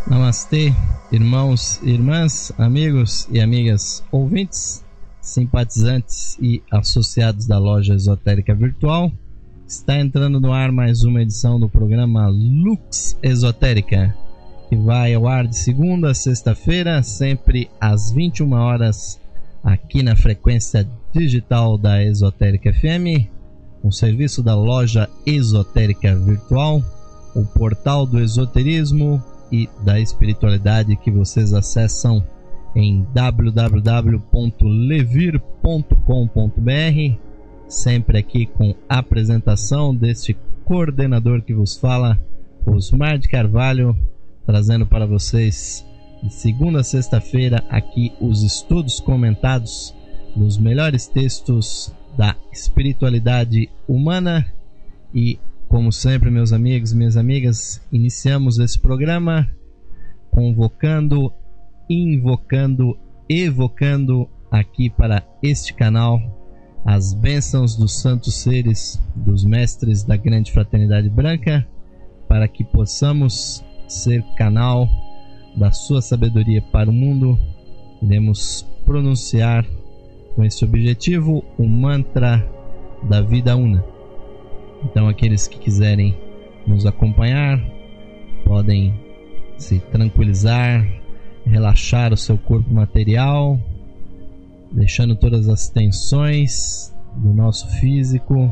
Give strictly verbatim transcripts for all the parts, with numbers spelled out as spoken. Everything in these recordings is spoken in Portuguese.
Namastê, irmãos e irmãs, amigos e amigas ouvintes, simpatizantes e associados da Loja Esotérica Virtual. Está entrando no ar mais uma edição do programa Lux Esotérica, que vai ao ar de segunda a sexta-feira, sempre às vinte e uma horas, aqui na frequência digital da Esotérica F M, um serviço da Loja Esotérica Virtual, o portal do esoterismo e da espiritualidade que vocês acessam em w w w ponto levir ponto com ponto b r, sempre aqui com a apresentação deste coordenador que vos fala, Osmar de Carvalho, trazendo para vocês de segunda a sexta-feira aqui os estudos comentados dos melhores textos da espiritualidade humana. E como sempre, meus amigos e minhas amigas, iniciamos esse programa convocando, invocando, evocando aqui para este canal as bênçãos dos santos seres, dos mestres da grande fraternidade branca, para que possamos ser canal da sua sabedoria para o mundo. Iremos pronunciar com esse objetivo o mantra da vida una. Então, aqueles que quiserem nos acompanhar podem se tranquilizar, relaxar o seu corpo material, deixando todas as tensões do nosso físico.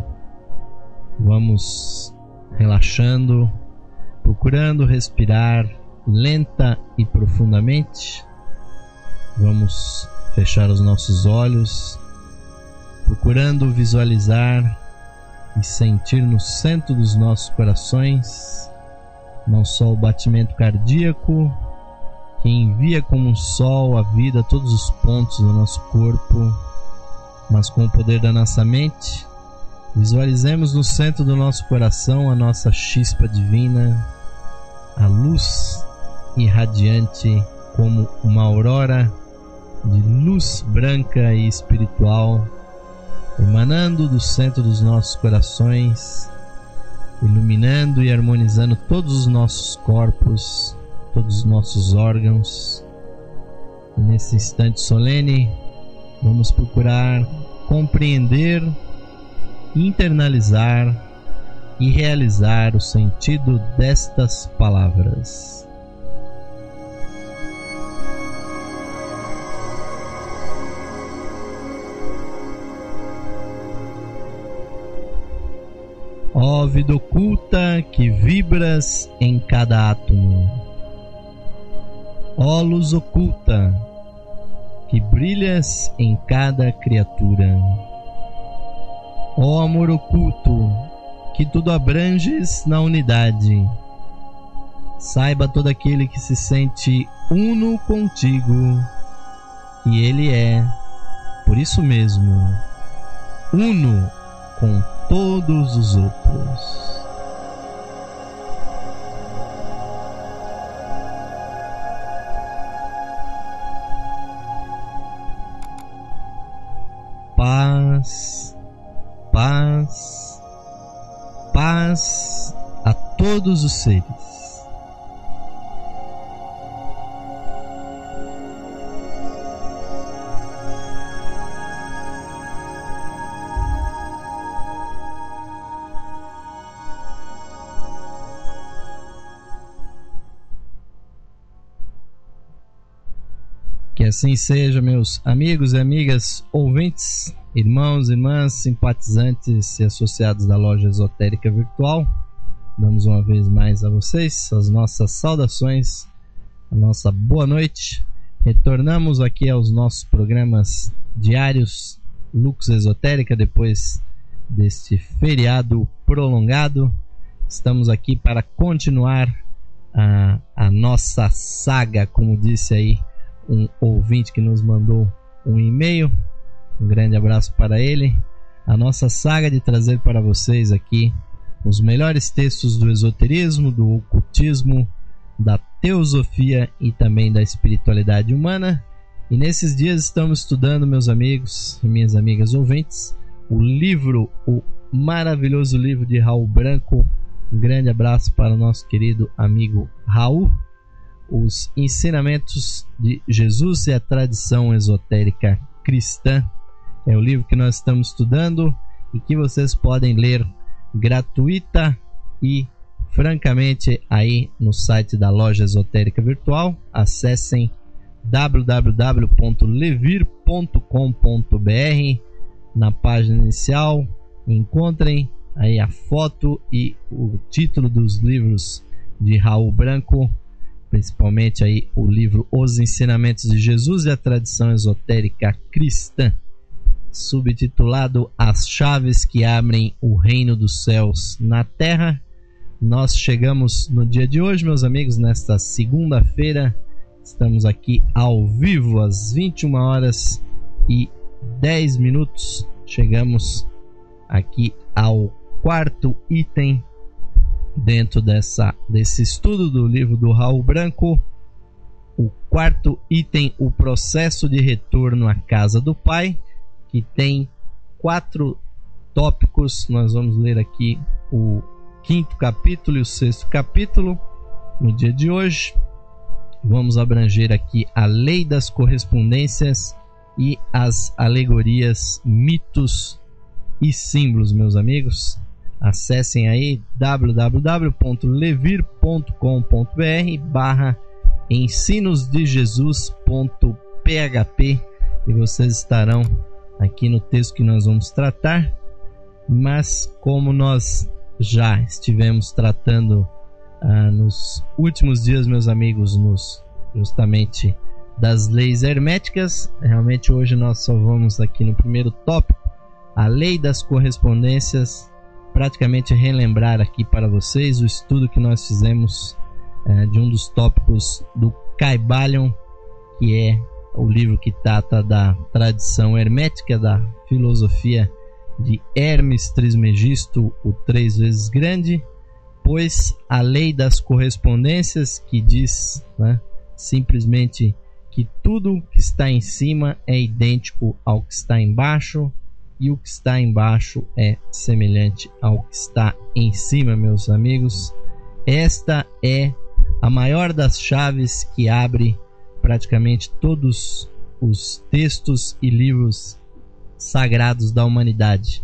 Vamos relaxando, procurando respirar lenta e profundamente. Vamos fechar os nossos olhos, procurando visualizar e sentir no centro dos nossos corações não só o batimento cardíaco, que envia como um sol a vida a todos os pontos do nosso corpo, mas com o poder da nossa mente, visualizemos no centro do nosso coração a nossa chispa divina, a luz irradiante como uma aurora de luz branca e espiritual, emanando do centro dos nossos corações, iluminando e harmonizando todos os nossos corpos, todos os nossos órgãos. E nesse instante solene, vamos procurar compreender, internalizar e realizar o sentido destas palavras. Ó vida oculta que vibras em cada átomo, ó luz oculta que brilhas em cada criatura, ó amor oculto que tudo abranges na unidade, saiba todo aquele que se sente uno contigo que ele é, por isso mesmo, uno com todos os outros. Paz, paz, paz a todos os seres. Que assim seja, meus amigos e amigas ouvintes, irmãos e irmãs, simpatizantes e associados da Loja Esotérica Virtual. Damos uma vez mais a vocês as nossas saudações, a nossa boa noite. Retornamos aqui aos nossos programas diários Lux Esotérica depois deste feriado prolongado. Estamos aqui para continuar a, a nossa saga, como disse aí um ouvinte que nos mandou um e-mail. Um grande abraço para ele. A nossa saga de trazer para vocês aqui os melhores textos do esoterismo, do ocultismo, da teosofia e também da espiritualidade humana. E nesses dias estamos estudando, meus amigos e minhas amigas ouvintes, o livro, o maravilhoso livro de Raul Branco. Um grande abraço para o nosso querido amigo Raul. os ensinamentos de Jesus e a tradição esotérica cristã. É o livro que nós estamos estudando e que vocês podem ler gratuita e francamente aí no site da Loja Esotérica Virtual. Acessem w w w ponto levir ponto com ponto b r. Na página inicial encontrem aí a foto e o título dos livros de Raul Branco, principalmente aí o livro Os Ensinamentos de Jesus e a Tradição Esotérica Cristã, subtitulado As Chaves que Abrem o Reino dos Céus na Terra. Nós chegamos no dia de hoje, meus amigos, nesta segunda-feira. Estamos aqui ao vivo às vinte e uma horas e dez minutos. Chegamos aqui ao quarto item dentro dessa, desse estudo do livro do Raul Branco. O quarto item, o processo de retorno à casa do Pai, que tem quatro tópicos. Nós vamos ler aqui o quinto capítulo e o sexto capítulo no dia de hoje. Vamos abranger aqui a lei das correspondências e as alegorias, mitos e símbolos, meus amigos. Acessem aí w w w ponto levir ponto com ponto b r barra ensinos de jesus ponto p h p e vocês estarão aqui no texto que nós vamos tratar. Mas como nós já estivemos tratando ah, nos últimos dias, meus amigos, nos justamente das leis herméticas, realmente hoje nós só vamos aqui no primeiro tópico, a lei das correspondências, praticamente relembrar aqui para vocês o estudo que nós fizemos eh, de um dos tópicos do Kybalion, que é o livro que trata da tradição hermética, da filosofia de Hermes Trismegisto, o três vezes grande, pois a lei das correspondências, que diz, né, simplesmente que tudo que está em cima é idêntico ao que está embaixo e o que está embaixo é semelhante ao que está em cima, meus amigos. Esta é a maior das chaves que abre praticamente todos os textos e livros sagrados da humanidade.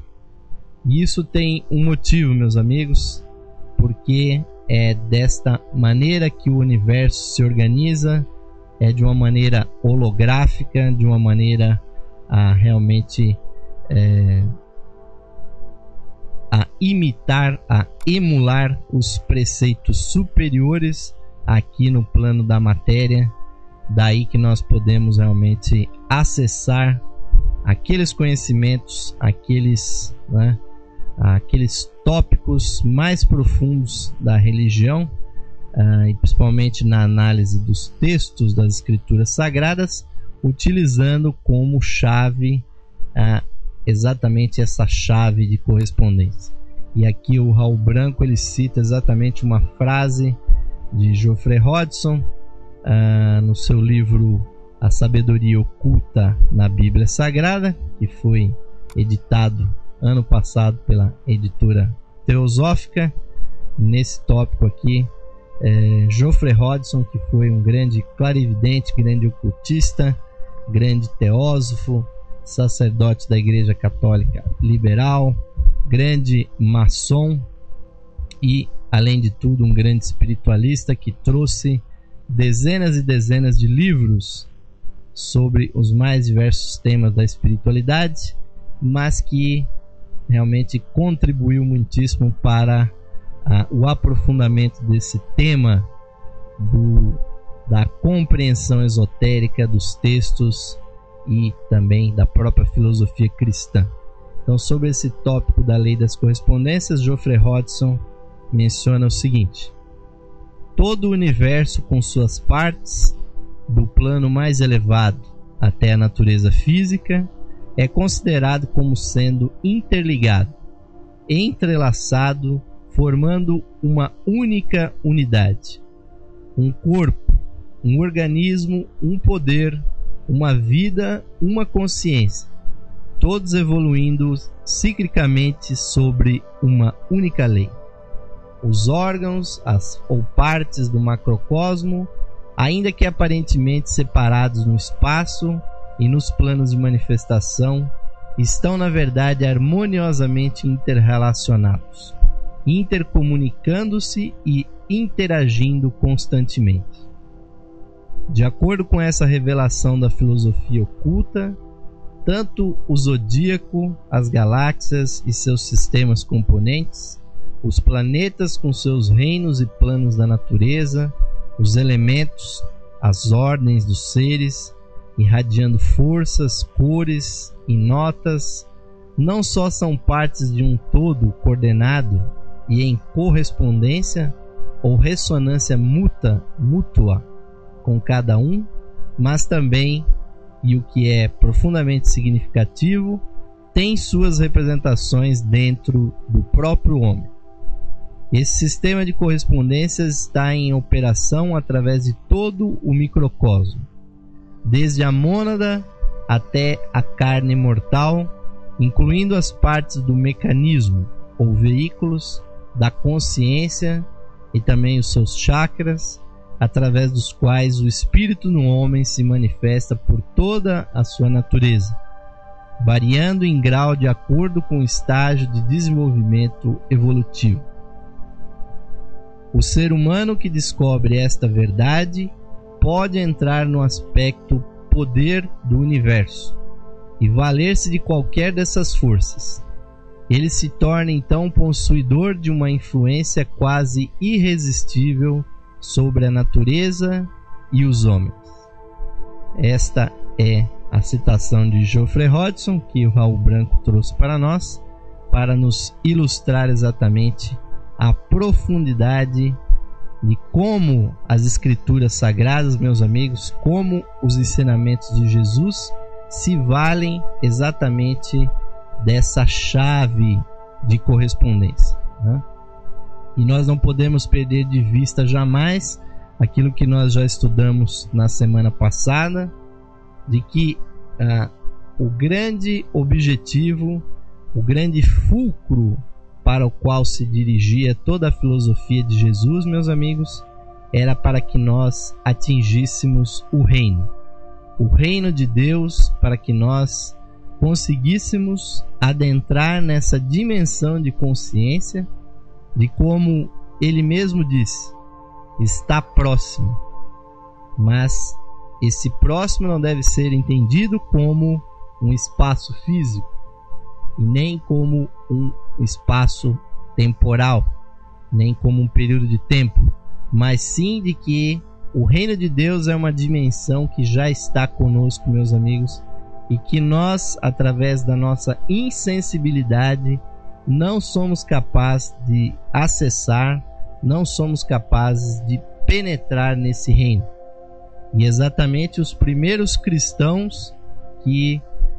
E isso tem um motivo, meus amigos, porque é desta maneira que o universo se organiza, é de uma maneira holográfica, de uma maneira a realmente é, a imitar, a emular os preceitos superiores aqui no plano da matéria. Daí que nós podemos realmente acessar aqueles conhecimentos, aqueles, né, aqueles tópicos mais profundos da religião, uh, e principalmente na análise dos textos das escrituras sagradas, utilizando como chave uh, exatamente essa chave de correspondência. E aqui o Raul Branco ele cita exatamente uma frase de Geoffrey Hodgson uh, no seu livro A Sabedoria Oculta na Bíblia Sagrada, que foi editado ano passado pela editora Teosófica. Nesse tópico aqui, é, Geoffrey Hodgson, que foi um grande clarividente, grande ocultista, grande teósofo, sacerdote da Igreja Católica Liberal, grande maçom e, além de tudo, um grande espiritualista que trouxe dezenas e dezenas de livros sobre os mais diversos temas da espiritualidade, mas que realmente contribuiu muitíssimo para ah, o aprofundamento desse tema do, da compreensão esotérica dos textos e também da própria filosofia cristã. Então, sobre esse tópico da lei das correspondências, Geoffrey Hodgson menciona o seguinte: todo o universo com suas partes, do plano mais elevado até a natureza física, é considerado como sendo interligado, entrelaçado, formando uma única unidade, um corpo, um organismo, um poder, uma vida, uma consciência, todos evoluindo ciclicamente sobre uma única lei. Os órgãos as, ou partes do macrocosmo ainda que aparentemente separados no espaço e nos planos de manifestação, estão na verdade harmoniosamente interrelacionados, intercomunicando-se e interagindo constantemente. De acordo com essa revelação da filosofia oculta, tanto o zodíaco, as galáxias e seus sistemas componentes, os planetas com seus reinos e planos da natureza, os elementos, as ordens dos seres, irradiando forças, cores e notas, não só são partes de um todo coordenado e em correspondência ou ressonância mútua, mútua com cada um, mas também, e o que é profundamente significativo, tem suas representações dentro do próprio homem. Esse sistema de correspondências está em operação através de todo o microcosmo, desde a mônada até a carne mortal, incluindo as partes do mecanismo ou veículos da consciência e também os seus chakras, através dos quais o espírito no homem se manifesta por toda a sua natureza, variando em grau de acordo com o estágio de desenvolvimento evolutivo. O ser humano que descobre esta verdade pode entrar no aspecto poder do universo e valer-se de qualquer dessas forças. Ele se torna então possuidor de uma influência quase irresistível sobre a natureza e os homens. Esta é a citação de Geoffrey Hodgson que o Raul Branco trouxe para nós, para nos ilustrar exatamente a profundidade de como as escrituras sagradas, meus amigos, como os ensinamentos de Jesus se valem exatamente dessa chave de correspondência, né? E nós não podemos perder de vista jamais aquilo que nós já estudamos na semana passada, de que ah, o grande objetivo, o grande fulcro para o qual se dirigia toda a filosofia de Jesus, meus amigos, era para que nós atingíssemos o reino. O reino de Deus, para que nós conseguíssemos adentrar nessa dimensão de consciência, de como ele mesmo disse, está próximo. Mas esse próximo não deve ser entendido como um espaço físico e nem como um espaço temporal, nem como um período de tempo, mas sim de que o reino de Deus é uma dimensão que já está conosco, meus amigos, e que nós, através da nossa insensibilidade, não somos capazes de acessar, não somos capazes de penetrar nesse reino. E exatamente os primeiros cristãos que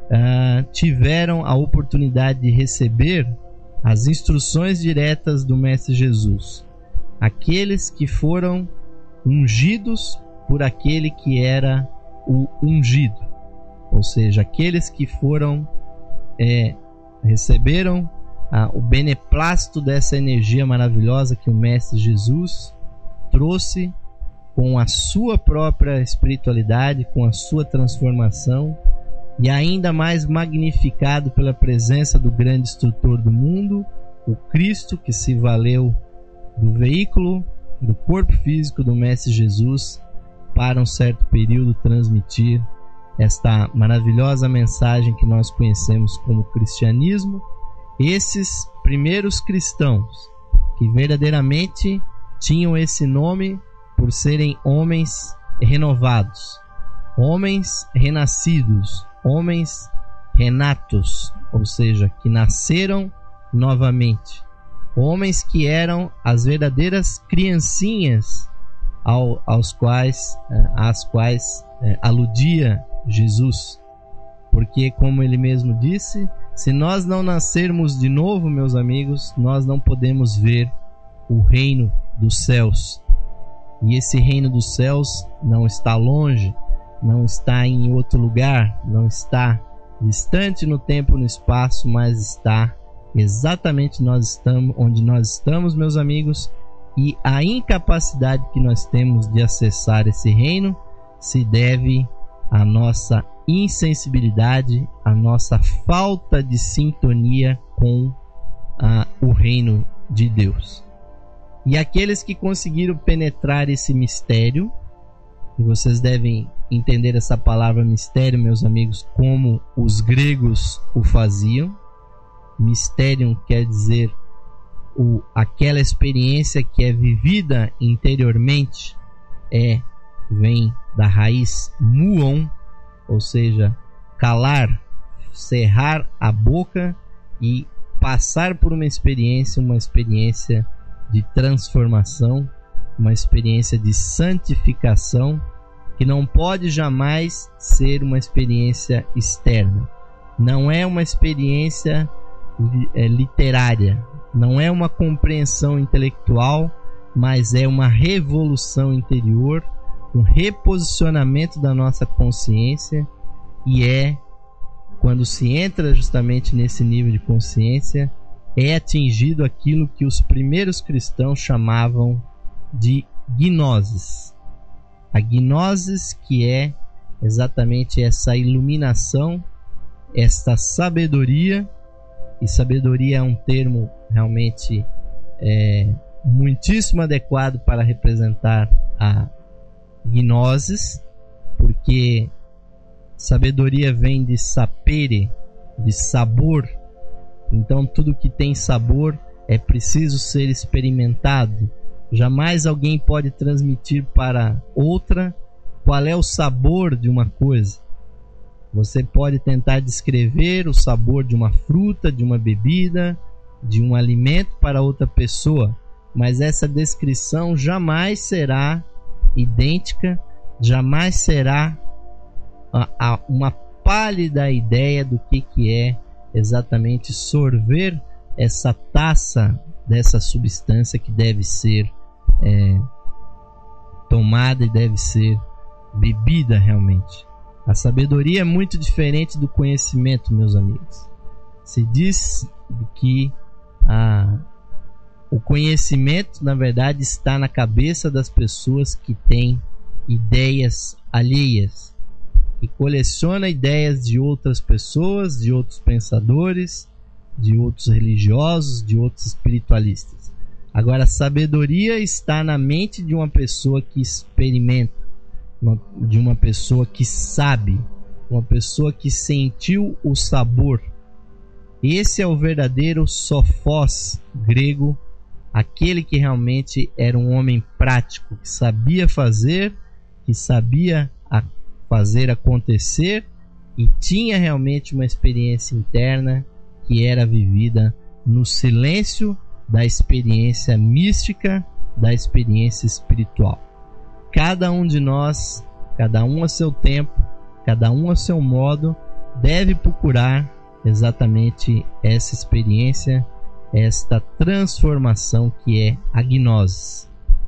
uh, tiveram a oportunidade de receber as instruções diretas do Mestre Jesus, aqueles que foram ungidos por aquele que era o ungido, ou seja, aqueles que foram é, receberam ah, o beneplácito dessa energia maravilhosa que o Mestre Jesus trouxe com a sua própria espiritualidade, com a sua transformação, e ainda mais magnificado pela presença do grande instrutor do mundo, o Cristo, que se valeu do veículo, do corpo físico do Mestre Jesus, para um certo período transmitir esta maravilhosa mensagem que nós conhecemos como cristianismo. Esses primeiros cristãos que verdadeiramente tinham esse nome por serem homens renovados, homens renascidos, homens renatos, ou seja, que nasceram novamente, homens que eram as verdadeiras criancinhas ao, aos quais, às quais é, aludia Jesus, porque, como ele mesmo disse, se nós não nascermos de novo, meus amigos, nós não podemos ver o reino dos céus. E esse reino dos céus não está longe, não está em outro lugar, não está distante no tempo e no espaço, mas está exatamente nós estamos, onde nós estamos, meus amigos, E a incapacidade que nós temos de acessar esse reino se deve à nossa insensibilidade, à nossa falta de sintonia com ah, o reino de Deus. E aqueles que conseguiram penetrar esse mistério, e vocês devem entender essa palavra mistério, meus amigos, como os gregos o faziam. Mysterium quer dizer o, aquela experiência que é vivida interiormente, é, vem da raiz muon, ou seja, calar, cerrar a boca e passar por uma experiência, uma experiência de transformação, uma experiência de santificação, que não pode jamais ser uma experiência externa. Não é uma experiência é, literária, não é uma compreensão intelectual, mas é uma revolução interior, um reposicionamento da nossa consciência, e é quando se entra justamente nesse nível de consciência, é atingido aquilo que os primeiros cristãos chamavam de gnosis. A gnosis, que é exatamente essa iluminação, esta sabedoria, e sabedoria é um termo realmente é, muitíssimo adequado para representar a gnosis, porque sabedoria vem de sapere, de sabor. Então tudo que tem sabor é preciso ser experimentado. Jamais alguém pode transmitir para outra qual é o sabor de uma coisa. Você pode tentar descrever o sabor de uma fruta, de uma bebida, de um alimento para outra pessoa, mas essa descrição jamais será idêntica, jamais será a, a, uma pálida ideia do que, que é exatamente sorver essa taça dessa substância que deve ser é, tomada e deve ser bebida realmente. A sabedoria é muito diferente do conhecimento, meus amigos. Se diz que a, o conhecimento, na verdade, está na cabeça das pessoas que têm ideias alheias, que coleciona ideias de outras pessoas, de outros pensadores, de outros religiosos, de outros espiritualistas. Agora, a sabedoria está na mente de uma pessoa que experimenta, uma, de uma pessoa que sabe, uma pessoa que sentiu o sabor. Esse é o verdadeiro sofós grego, aquele que realmente era um homem prático, que sabia fazer, que sabia a fazer acontecer e tinha realmente uma experiência interna que era vivida no silêncio da experiência mística, da experiência espiritual. Cada um de nós, cada um a seu tempo, cada um a seu modo, deve procurar exatamente essa experiência, esta transformação que é a gnose.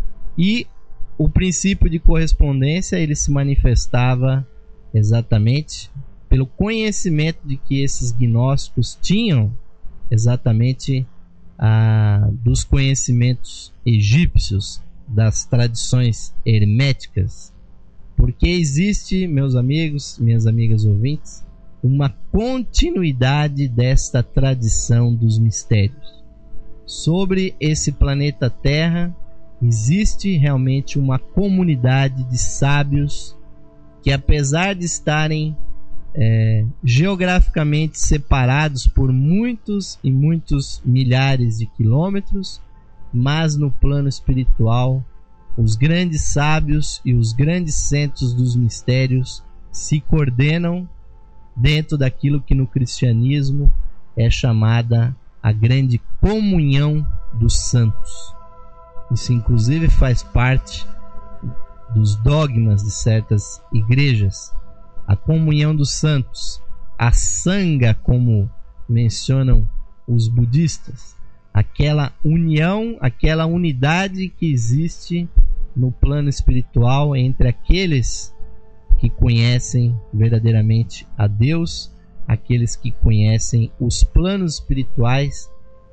E o princípio de correspondência, ele se manifestava exatamente pelo conhecimento de que esses gnósticos tinham exatamente ah, dos conhecimentos egípcios, das tradições herméticas, porque existe, meus amigos, minhas amigas ouvintes, uma continuidade desta tradição dos mistérios. Sobre esse planeta Terra existe realmente uma comunidade de sábios que, apesar de estarem é, geograficamente separados por muitos e muitos milhares de quilômetros, mas no plano espiritual, os grandes sábios e os grandes centros dos mistérios se coordenam dentro daquilo que no cristianismo é chamada a grande comunhão dos santos. Isso inclusive faz parte dos dogmas de certas igrejas. A comunhão dos santos, a sanga, como mencionam os budistas, aquela união, aquela unidade que existe no plano espiritual entre aqueles que conhecem verdadeiramente a Deus, aqueles que conhecem os planos espirituais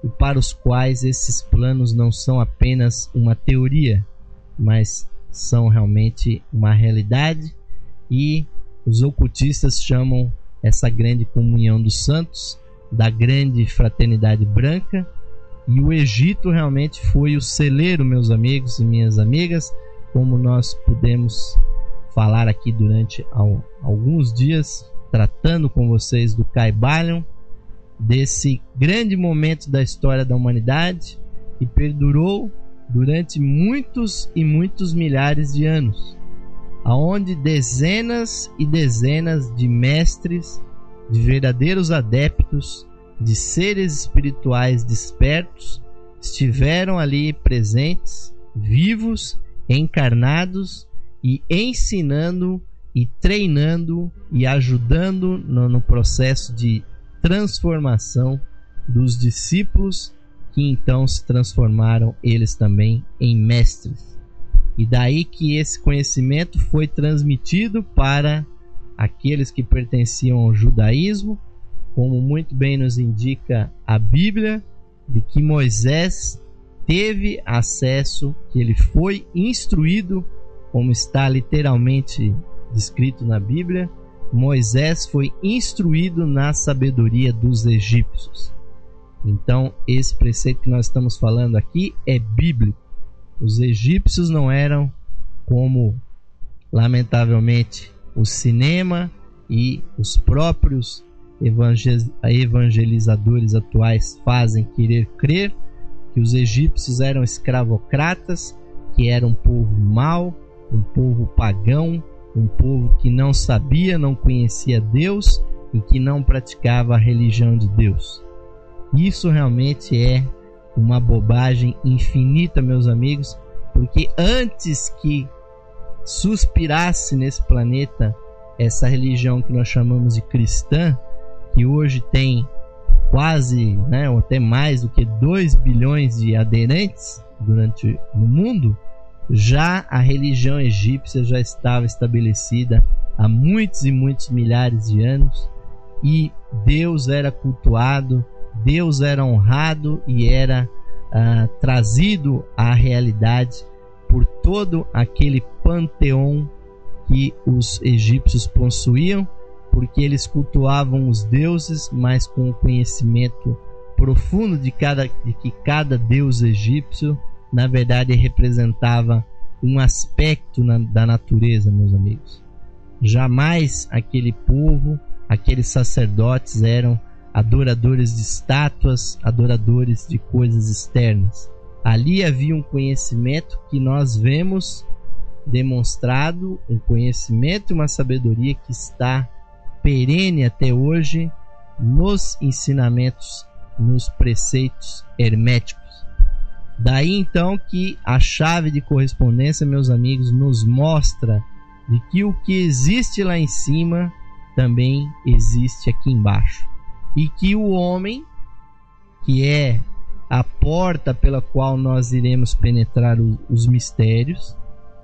e para os quais esses planos não são apenas uma teoria, mas são realmente uma realidade, e os ocultistas chamam essa grande comunhão dos santos da grande fraternidade branca. E o Egito realmente foi o celeiro, meus amigos e minhas amigas, como nós pudemos falar aqui durante alguns dias, tratando com vocês do Kybalion, desse grande momento da história da humanidade que perdurou durante muitos e muitos milhares de anos, aonde dezenas e dezenas de mestres, de verdadeiros adeptos, de seres espirituais despertos, estiveram ali presentes, vivos, encarnados, e ensinando e treinando e ajudando no, no processo de transformação dos discípulos, que então se transformaram eles também em mestres. E daí que esse conhecimento foi transmitido para aqueles que pertenciam ao judaísmo, como muito bem nos indica a Bíblia, de que Moisés teve acesso, que ele foi instruído, como está literalmente descrito na Bíblia. Moisés foi instruído na sabedoria dos egípcios. Então, esse preceito que nós estamos falando aqui é bíblico. Os egípcios não eram como, lamentavelmente, o cinema e os próprios evangelizadores atuais fazem querer crer, que os egípcios eram escravocratas, que era um povo mau, um povo pagão, um povo que não sabia, não conhecia Deus e que não praticava a religião de Deus. Isso realmente é uma bobagem infinita, meus amigos, porque antes que suspirasse nesse planeta essa religião que nós chamamos de cristã, que hoje tem quase, né, ou até mais do que dois bilhões de aderentes durante no mundo, já a religião egípcia já estava estabelecida há muitos e muitos milhares de anos, e Deus era cultuado, Deus era honrado e era ah, trazido à realidade por todo aquele panteão que os egípcios possuíam, porque eles cultuavam os deuses, mas com o conhecimento profundo de, cada, de que cada deus egípcio na verdade representava um aspecto na, da natureza, meus amigos. Jamais aquele povo, aqueles sacerdotes eram adoradores de estátuas, adoradores de coisas externas. Ali havia um conhecimento que nós vemos demonstrado, um conhecimento e uma sabedoria que está perene até hoje nos ensinamentos, nos preceitos herméticos. Daí então que a chave de correspondência, meus amigos, nos mostra de que o que existe lá em cima também existe aqui embaixo, e que o homem, que é a porta pela qual nós iremos penetrar o, os mistérios,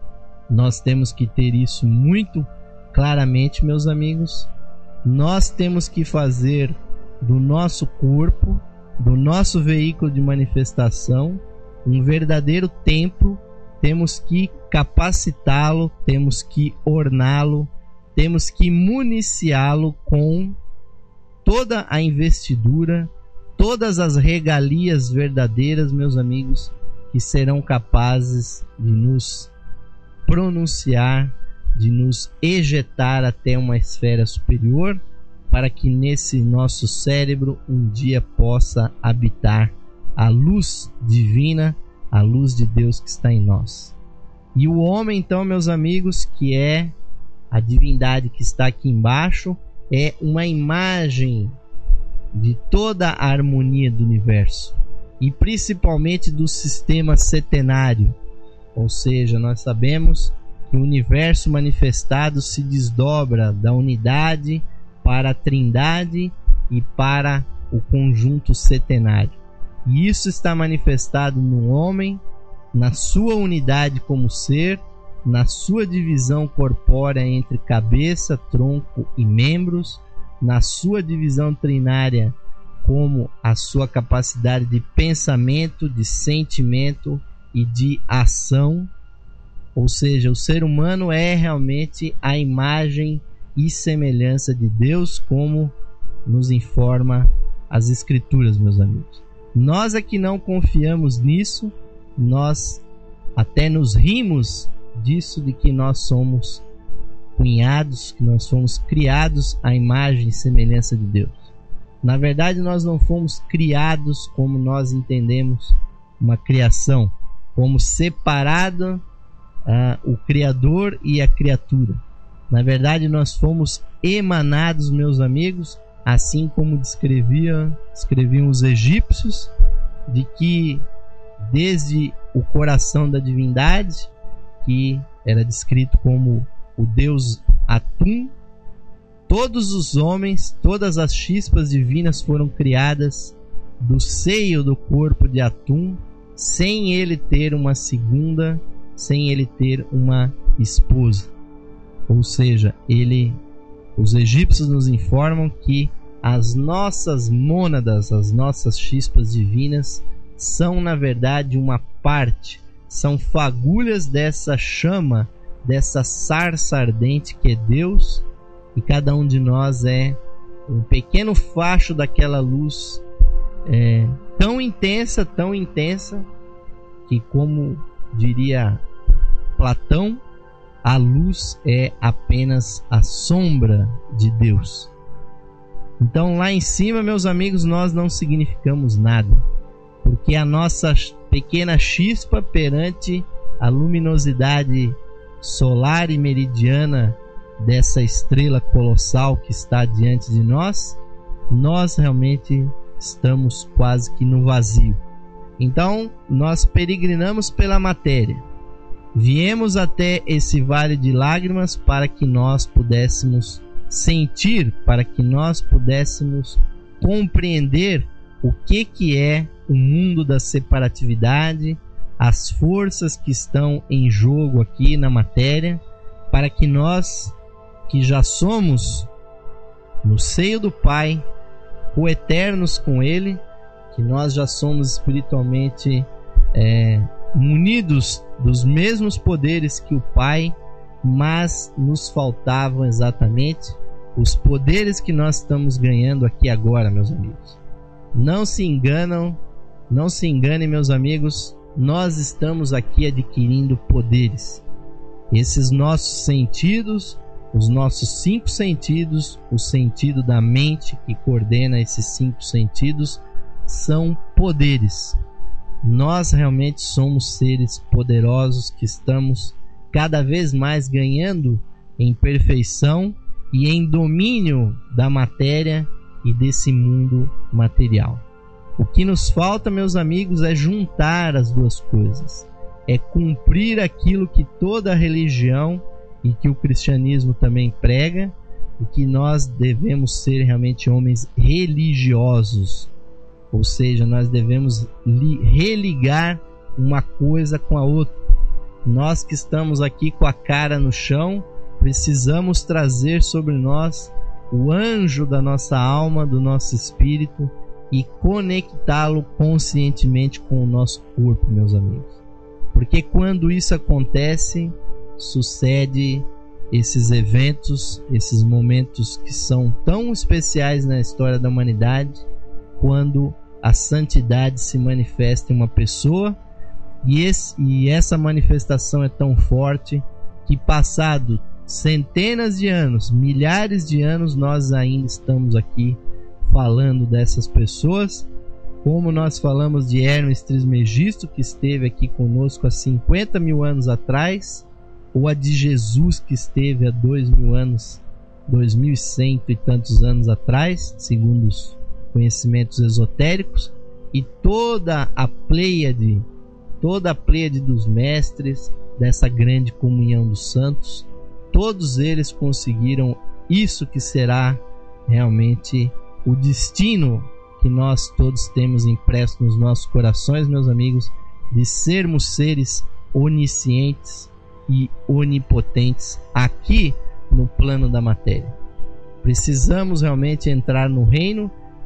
nós temos que ter isso muito claramente, meus amigos. Nós temos que fazer do nosso corpo, do nosso veículo de manifestação, um verdadeiro templo. Temos que capacitá-lo, temos que orná-lo, temos que municiá-lo com toda a investidura, todas as regalias verdadeiras, meus amigos, que serão capazes de nos pronunciar, de nos ejetar até uma esfera superior, para que nesse nosso cérebro um dia possa habitar a luz divina, a luz de Deus que está em nós. E o homem, então, meus amigos, que é a divindade que está aqui embaixo, é uma imagem de toda a harmonia do universo, e principalmente do sistema setenário. Ou seja, nós sabemos que o universo manifestado se desdobra da unidade para a trindade e para o conjunto setenário. E isso está manifestado no homem, na sua unidade como ser, na sua divisão corpórea entre cabeça, tronco e membros, na sua divisão trinária como a sua capacidade de pensamento, de sentimento e de ação. Ou seja, o ser humano é realmente a imagem e semelhança de Deus, como nos informa as Escrituras, meus amigos. Nós é que não confiamos nisso, nós até nos rimos disso, de que nós somos cunhados, que nós fomos criados à imagem e semelhança de Deus. Na verdade, nós não fomos criados como nós entendemos uma criação, como separado uh, o Criador e a criatura. Na verdade, nós fomos emanados, meus amigos, assim como descrevia, descreviam os egípcios, de que desde o coração da divindade, que era descrito como o deus Atum, todos os homens, todas as chispas divinas foram criadas do seio do corpo de Atum, sem ele ter uma segunda, sem ele ter uma esposa. Ou seja, ele, os egípcios nos informam que as nossas mônadas, as nossas chispas divinas, são na verdade uma parte, são fagulhas dessa chama, dessa sarça ardente que é Deus, e cada um de nós é um pequeno facho daquela luz é, tão intensa, tão intensa, que, como diria Platão, a luz é apenas a sombra de Deus. Então, lá em cima, meus amigos, nós não significamos nada, porque a nossa pequena chispa perante a luminosidade solar e meridiana dessa estrela colossal que está diante de nós, nós realmente estamos quase que no vazio. Então, nós peregrinamos pela matéria. Viemos até esse vale de lágrimas para que nós pudéssemos sentir, para que nós pudéssemos compreender o que, que é o mundo da separatividade, as forças que estão em jogo aqui na matéria, para que nós, que já somos no seio do Pai, coeternos com Ele, que nós já somos espiritualmente é, munidos dos mesmos poderes que o Pai, mas nos faltavam exatamente os poderes que nós estamos ganhando aqui agora, meus amigos. Não se enganam, não se enganem, meus amigos, nós estamos aqui adquirindo poderes. Esses nossos sentidos, os nossos cinco sentidos, o sentido da mente que coordena esses cinco sentidos, são poderes. Nós realmente somos seres poderosos que estamos cada vez mais ganhando em perfeição e em domínio da matéria e desse mundo material. O que nos falta, meus amigos, é juntar as duas coisas, é cumprir aquilo que toda religião e que o cristianismo também prega, e que nós devemos ser realmente homens religiosos, ou seja, nós devemos religar uma coisa com a outra. Nós que estamos aqui com a cara no chão, precisamos trazer sobre nós o anjo da nossa alma, do nosso espírito, e conectá-lo conscientemente com o nosso corpo, meus amigos. Porque quando isso acontece, sucede esses eventos, esses momentos que são tão especiais na história da humanidade, quando a santidade se manifesta em uma pessoa, e, esse, e essa manifestação é tão forte que, passado centenas de anos, milhares de anos, nós ainda estamos aqui falando dessas pessoas, como nós falamos de Hermes Trismegisto, que esteve aqui conosco há cinquenta mil anos atrás, ou a de Jesus, que esteve há dois mil anos, dois mil e cento e tantos anos atrás, segundo os conhecimentos esotéricos, e toda a pleiade, toda a pleiade dos mestres dessa grande comunhão dos santos, todos eles conseguiram isso que será realmente o destino que nós todos temos impresso nos nossos corações, meus amigos, de sermos seres oniscientes e onipotentes aqui no plano da matéria. Precisamos realmente entrar no reino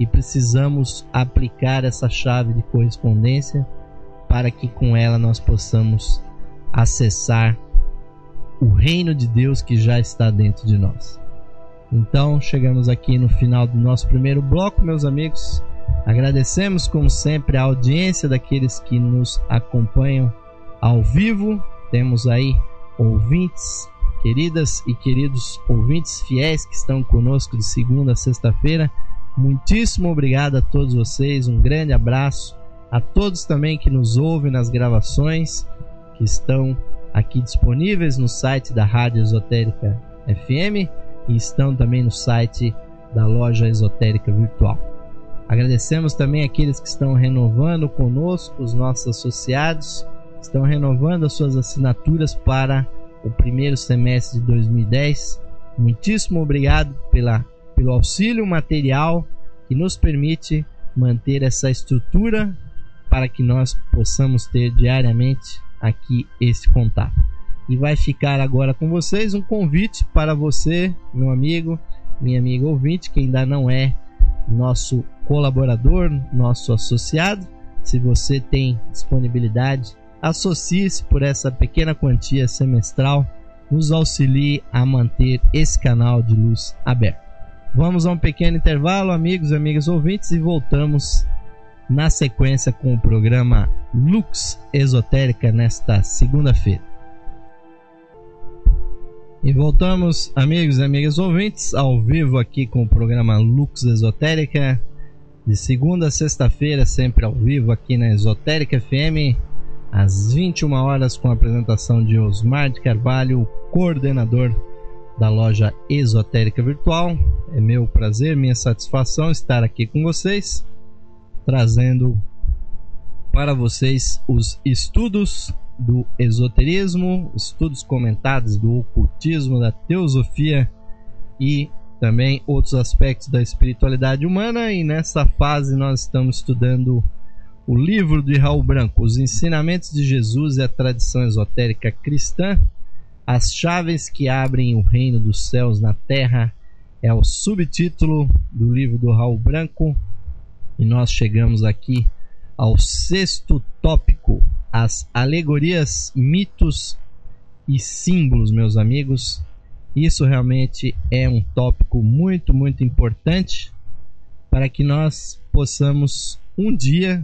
e precisamos aplicar essa chave de correspondência para que com ela nós possamos acessar o reino de Deus que já está dentro de nós. Então, chegamos aqui no final do nosso primeiro bloco, meus amigos. Agradecemos, como sempre, a audiência daqueles que nos acompanham ao vivo. Temos aí ouvintes, queridas e queridos ouvintes fiéis que estão conosco de segunda a sexta-feira. Muitíssimo obrigado a todos vocês, um grande abraço a todos também que nos ouvem nas gravações, que estão aqui disponíveis no site da Rádio Esotérica F M e estão também no site da Loja Esotérica Virtual. Agradecemos também aqueles que estão renovando conosco, os nossos associados, estão renovando as suas assinaturas para o primeiro semestre de dois mil e dez. Muitíssimo obrigado pela, pelo auxílio material que nos permite manter essa estrutura para que nós possamos ter diariamente aqui esse contato. E vai ficar agora com vocês um convite para você, meu amigo, minha amiga ouvinte, que ainda não é nosso colaborador, nosso associado. Se você tem disponibilidade, associe-se por essa pequena quantia semestral, nos auxilie a manter esse canal de luz aberto. Vamos a um pequeno intervalo, amigos e amigas ouvintes, e voltamos na sequência com o programa Lux Esotérica nesta segunda-feira. E voltamos, amigos e amigas ouvintes, ao vivo aqui com o programa Lux Esotérica, de segunda a sexta-feira, sempre ao vivo aqui na Esotérica F M, às vinte e uma horas, com a apresentação de Osmar de Carvalho, coordenador da Loja Esotérica Virtual. É meu prazer, minha satisfação estar aqui com vocês, trazendo para vocês os estudos do esoterismo, estudos comentados do ocultismo, da teosofia e também outros aspectos da espiritualidade humana. E nessa fase nós estamos estudando o livro de Raul Branco, Os Ensinamentos de Jesus e a Tradição Esotérica Cristã, as chaves que abrem o reino dos céus na terra, é o subtítulo do livro do Raul Branco. E nós chegamos aqui ao sexto tópico, as alegorias, mitos e símbolos, meus amigos. Isso realmente é um tópico muito, muito importante para que nós possamos um dia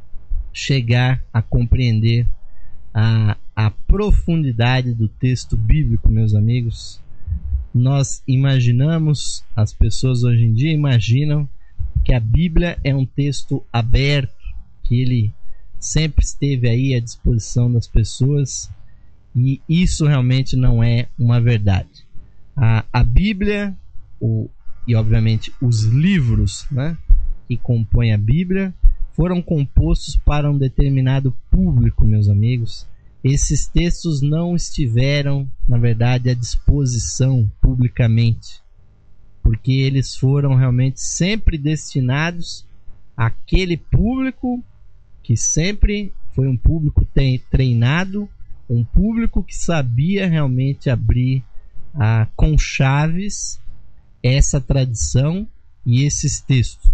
chegar a compreender a, a profundidade do texto bíblico, meus amigos. Nós imaginamos, as pessoas hoje em dia imaginam que a Bíblia é um texto aberto, que ele sempre esteve aí à disposição das pessoas, e isso realmente não é uma verdade. A, a Bíblia, o, e obviamente os livros, né, que compõem a Bíblia, foram compostos para um determinado público, meus amigos. Esses textos não estiveram, na verdade, à disposição publicamente, porque eles foram realmente sempre destinados àquele público que sempre foi um público treinado, um público que sabia realmente abrir ah, com chaves essa tradição e esses textos.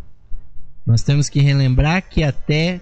Nós temos que relembrar que até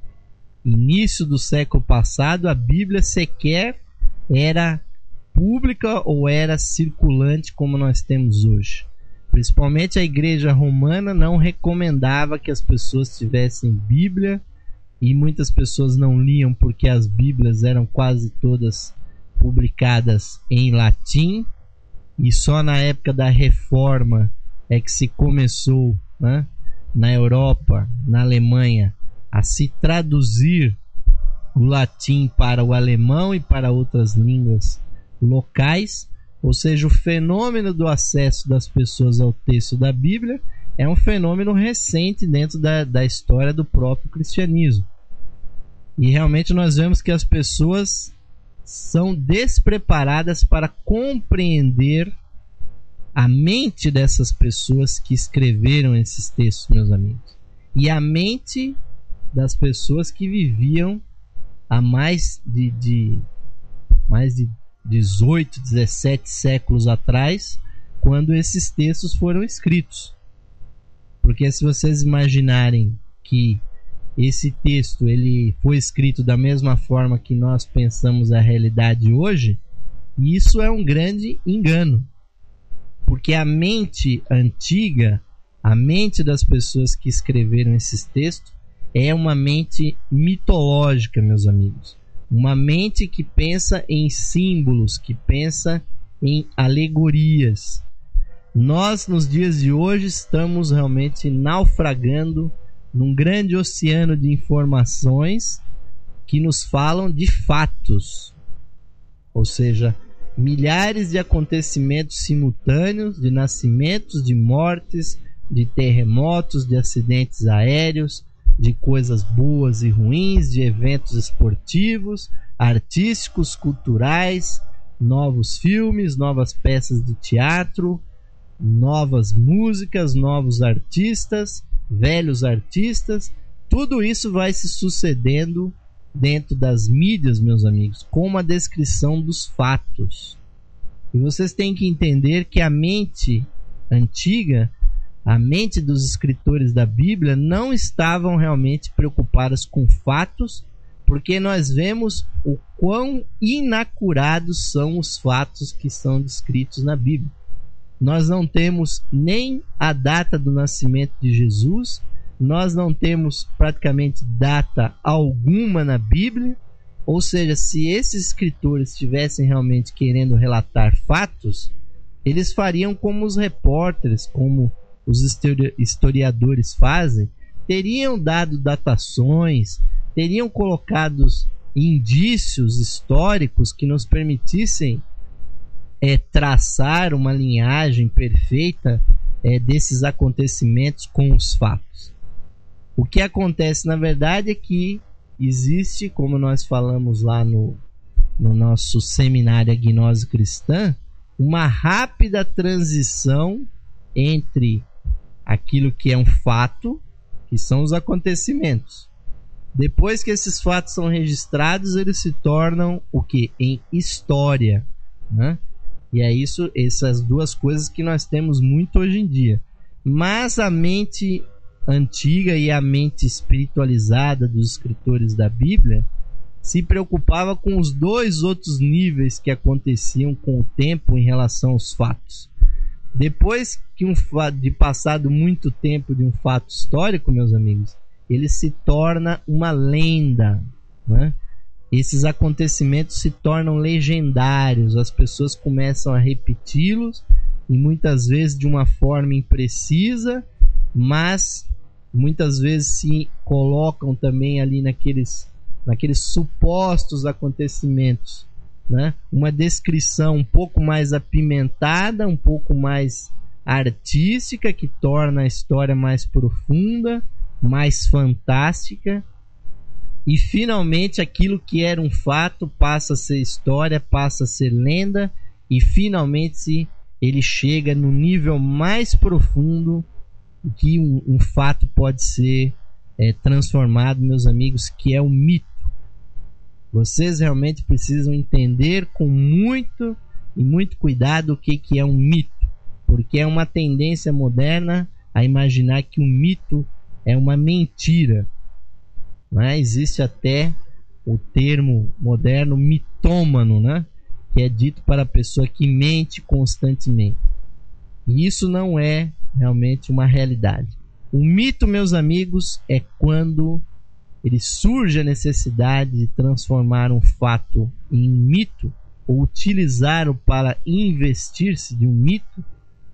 início do século passado a Bíblia sequer era pública ou era circulante como nós temos hoje. Principalmente a Igreja Romana não recomendava que as pessoas tivessem Bíblia, e muitas pessoas não liam porque as Bíblias eram quase todas publicadas em latim, e só na época da Reforma é que se começou, né, na Europa, na Alemanha, a se traduzir o latim para o alemão e para outras línguas locais. Ou seja, o fenômeno do acesso das pessoas ao texto da Bíblia é um fenômeno recente dentro da, da história do próprio cristianismo. E realmente nós vemos que as pessoas são despreparadas para compreender a mente dessas pessoas que escreveram esses textos, meus amigos, e a mente das pessoas que viviam há mais de, de, mais de dezoito, dezessete séculos atrás, quando esses textos foram escritos. Porque se vocês imaginarem que esse texto ele foi escrito da mesma forma que nós pensamos a realidade hoje, isso é um grande engano. Porque a mente antiga, a mente das pessoas que escreveram esses textos, é uma mente mitológica, meus amigos. Uma mente que pensa em símbolos, que pensa em alegorias. Nós, nos dias de hoje, estamos realmente naufragando num grande oceano de informações que nos falam de fatos. Ou seja, milhares de acontecimentos simultâneos, de nascimentos, de mortes, de terremotos, de acidentes aéreos, de coisas boas e ruins, de eventos esportivos, artísticos, culturais, novos filmes, novas peças de teatro, novas músicas, novos artistas, velhos artistas. Tudo isso vai se sucedendo dentro das mídias, meus amigos, com uma descrição dos fatos. E vocês têm que entender que a mente antiga, a mente dos escritores da Bíblia, não estavam realmente preocupadas com fatos, porque nós vemos o quão inacurados são os fatos que são descritos na Bíblia. Nós não temos nem a data do nascimento de Jesus, nós não temos praticamente data alguma na Bíblia. Ou seja, se esses escritores estivessem realmente querendo relatar fatos, eles fariam como os repórteres, como os historiadores fazem, teriam dado datações, teriam colocado indícios históricos que nos permitissem é, traçar uma linhagem perfeita é, desses acontecimentos com os fatos. O que acontece, na verdade, é que existe, como nós falamos lá no, no nosso seminário A Gnose Cristã, uma rápida transição entre aquilo que é um fato, que são os acontecimentos. Depois que esses fatos são registrados, eles se tornam o que? Em história, né? E é isso, essas duas coisas que nós temos muito hoje em dia. Mas a mente antiga e a mente espiritualizada dos escritores da Bíblia se preocupava com os dois outros níveis que aconteciam com o tempo em relação aos fatos. Depois que um, de passado muito tempo de um fato histórico, meus amigos, ele se torna uma lenda, né? Esses acontecimentos se tornam legendários, as pessoas começam a repeti-los, e muitas vezes de uma forma imprecisa, mas muitas vezes se colocam também ali naqueles, naqueles supostos acontecimentos, né? Uma descrição um pouco mais apimentada, um pouco mais artística, que torna a história mais profunda, mais fantástica, e finalmente aquilo que era um fato passa a ser história, passa a ser lenda, e finalmente ele chega no nível mais profundo que um, um fato pode ser é, transformado, meus amigos, que é o mito. Vocês realmente precisam entender com muito e muito cuidado o que, que é um mito, porque é uma tendência moderna a imaginar que um mito é uma mentira. Né? Existe até o termo moderno mitômano, né? Que é dito para a pessoa que mente constantemente. E isso não é realmente uma realidade. O mito, meus amigos, é quando ele surge a necessidade de transformar um fato em mito, ou utilizá-lo para investir-se de um mito,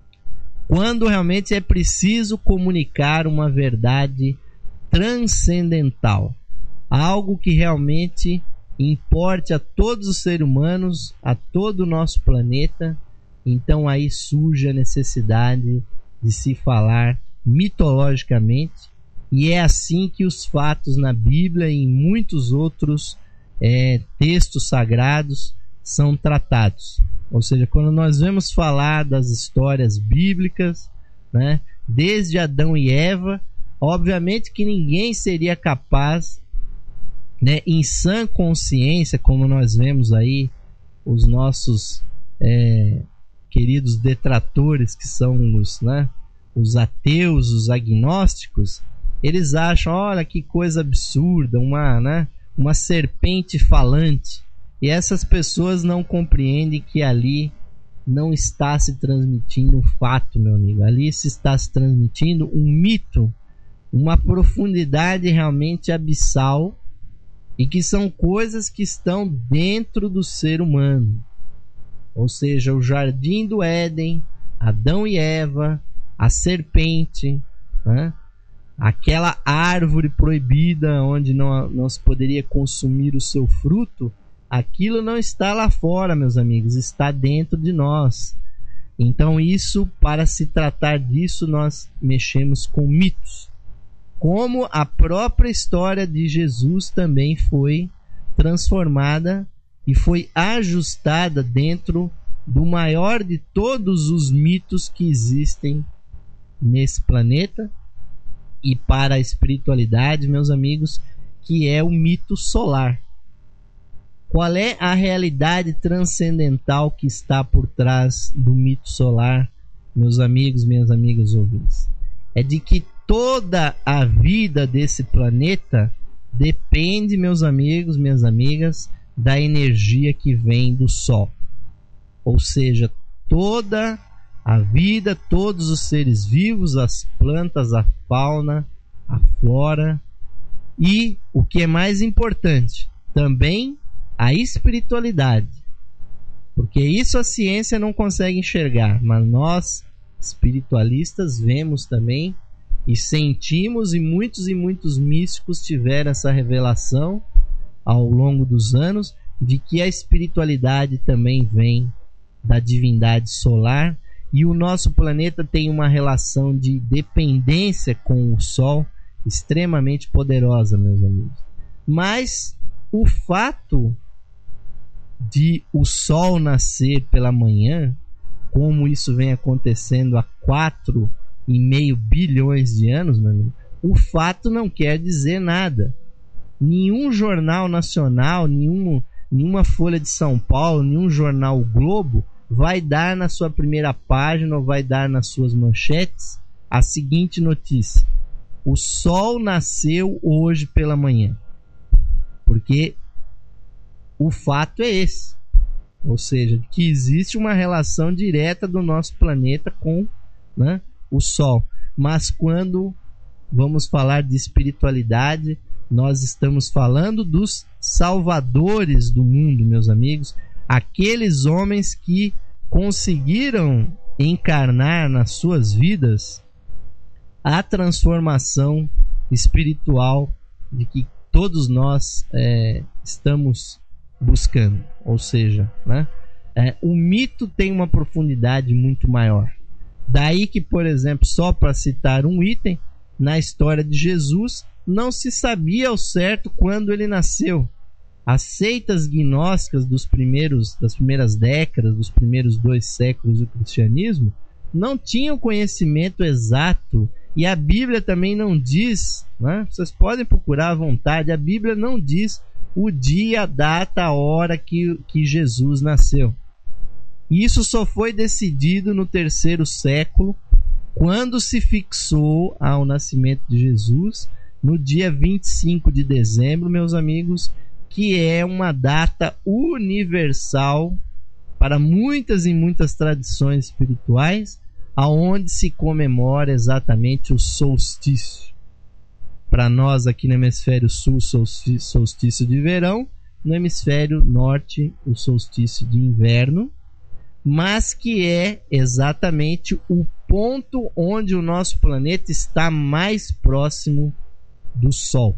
quando realmente é preciso comunicar uma verdade transcendental, algo que realmente importe a todos os seres humanos, a todo o nosso planeta. Então aí surge a necessidade de se falar mitologicamente, e é assim que os fatos na Bíblia e em muitos outros é, textos sagrados são tratados. Ou seja, quando nós vemos falar das histórias bíblicas, né, desde Adão e Eva, obviamente que ninguém seria capaz, né, em sã consciência, como nós vemos aí os nossos é, queridos detratores, que são os, né, os ateus, os agnósticos, eles acham, olha que coisa absurda, uma, né, uma serpente falante. E essas pessoas não compreendem que ali não está se transmitindo um fato, meu amigo. Ali se está se transmitindo um mito, uma profundidade realmente abissal, e que são coisas que estão dentro do ser humano. Ou seja, o jardim do Éden, Adão e Eva, a serpente, né? Aquela árvore proibida onde não, não se poderia consumir o seu fruto, aquilo não está lá fora, meus amigos, está dentro de nós. Então isso, para se tratar disso, nós mexemos com mitos. Como a própria história de Jesus também foi transformada e foi ajustada dentro do maior de todos os mitos que existem nesse planeta e para a espiritualidade, meus amigos, que é o mito solar. Qual é a realidade transcendental que está por trás do mito solar, meus amigos, minhas amigas ouvintes? É de que toda a vida desse planeta depende, meus amigos, minhas amigas, da energia que vem do Sol. Ou seja, toda a vida, todos os seres vivos, as plantas, a fauna, a flora e, o que é mais importante, também a espiritualidade. Porque isso a ciência não consegue enxergar, mas nós, espiritualistas, vemos também e sentimos, e muitos e muitos místicos tiveram essa revelação ao longo dos anos de que a espiritualidade também vem da divindade solar, e o nosso planeta tem uma relação de dependência com o Sol extremamente poderosa, meus amigos. Mas o fato de o Sol nascer pela manhã, como isso vem acontecendo há quatro e meio bilhões de anos, meu amigo, o fato não quer dizer nada. Nenhum jornal nacional, nenhum, nenhuma Folha de São Paulo, nenhum jornal Globo vai dar na sua primeira página ou vai dar nas suas manchetes a seguinte notícia: o Sol nasceu hoje pela manhã. Porque o fato é esse. Ou seja, que existe uma relação direta do nosso planeta com, né, o Sol. Mas quando vamos falar de espiritualidade, nós estamos falando dos salvadores do mundo, meus amigos. Aqueles homens que conseguiram encarnar nas suas vidas a transformação espiritual de que todos nós é, estamos buscando. Ou seja, né, é, o mito tem uma profundidade muito maior. Daí que, por exemplo, só para citar um item, na história de Jesus não se sabia ao certo quando ele nasceu. As seitas gnósticas dos primeiros, das primeiras décadas, dos primeiros dois séculos do cristianismo, não tinham conhecimento exato, e a Bíblia também não diz, né? Vocês podem procurar à vontade, a Bíblia não diz o dia, a data, a hora que, que Jesus nasceu. Isso só foi decidido no terceiro século, quando se fixou ao nascimento de Jesus, no dia vinte e cinco de dezembro, meus amigos, que é uma data universal para muitas e muitas tradições espirituais, aonde se comemora exatamente o solstício. Para nós aqui no hemisfério sul, solstício, solstício de verão, no hemisfério norte, o solstício de inverno, mas que é exatamente o ponto onde o nosso planeta está mais próximo do Sol.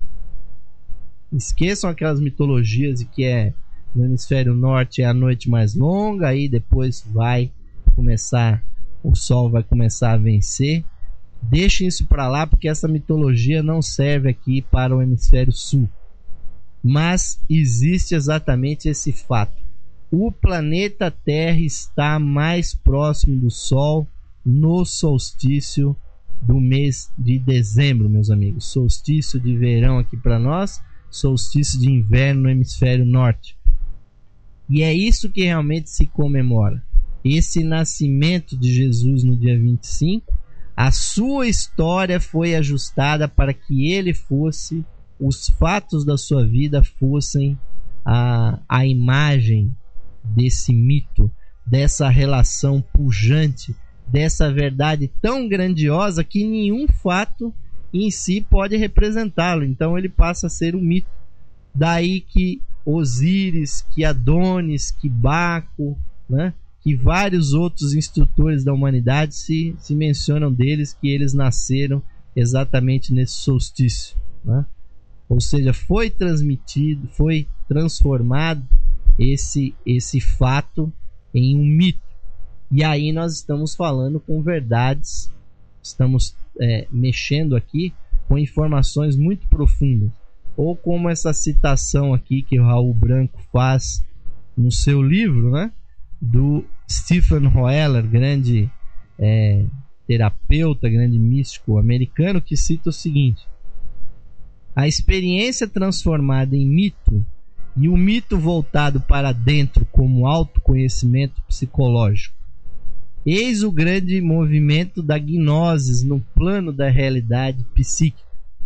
Esqueçam aquelas mitologias de que é no hemisfério norte é a noite mais longa, aí depois vai começar, o Sol vai começar a vencer. Deixem isso para lá, porque essa mitologia não serve aqui para o hemisfério sul. Mas existe exatamente esse fato: o planeta Terra está mais próximo do Sol no solstício do mês de dezembro, meus amigos. Solstício de verão aqui para nós, solstício de inverno no hemisfério norte. E é isso que realmente se comemora. Esse nascimento de Jesus no dia vinte e cinco, A sua história foi ajustada para que ele fosse, os fatos da sua vida fossem a, a imagem desse mito, dessa relação pujante, dessa verdade tão grandiosa que nenhum fato em si pode representá-lo. Então ele passa a ser um mito. Daí que Osíris, que Adonis, que Baco, né? Que vários outros instrutores da humanidade se, se mencionam deles, que eles nasceram exatamente nesse solstício, né? Ou seja, foi transmitido, foi transformado esse, esse fato em um mito. E aí nós estamos falando com verdades, estamos é, mexendo aqui com informações muito profundas. Ou como essa citação aqui que o Raul Branco faz no seu livro, né? Do Stephen Hoeller, grande é, terapeuta, grande místico americano, que cita o seguinte: a experiência transformada em mito e o mito voltado para dentro como autoconhecimento psicológico. Eis o grande movimento da gnose no plano da realidade psíquica.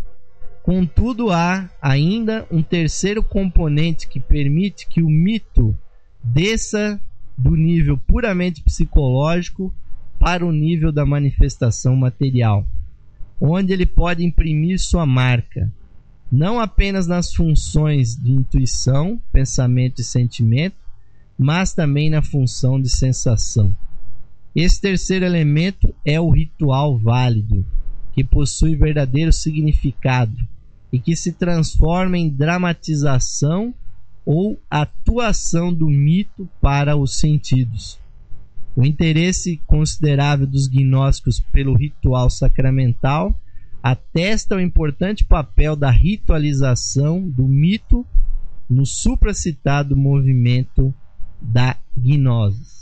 Contudo, há ainda um terceiro componente que permite que o mito desça do nível puramente psicológico para o nível da manifestação material, onde ele pode imprimir sua marca, não apenas nas funções de intuição, pensamento e sentimento, mas também na função de sensação. Esse terceiro elemento é o ritual válido, que possui verdadeiro significado e que se transforma em dramatização ou atuação do mito para os sentidos. O interesse considerável dos gnósticos pelo ritual sacramental atesta o importante papel da ritualização do mito no supracitado movimento da gnose.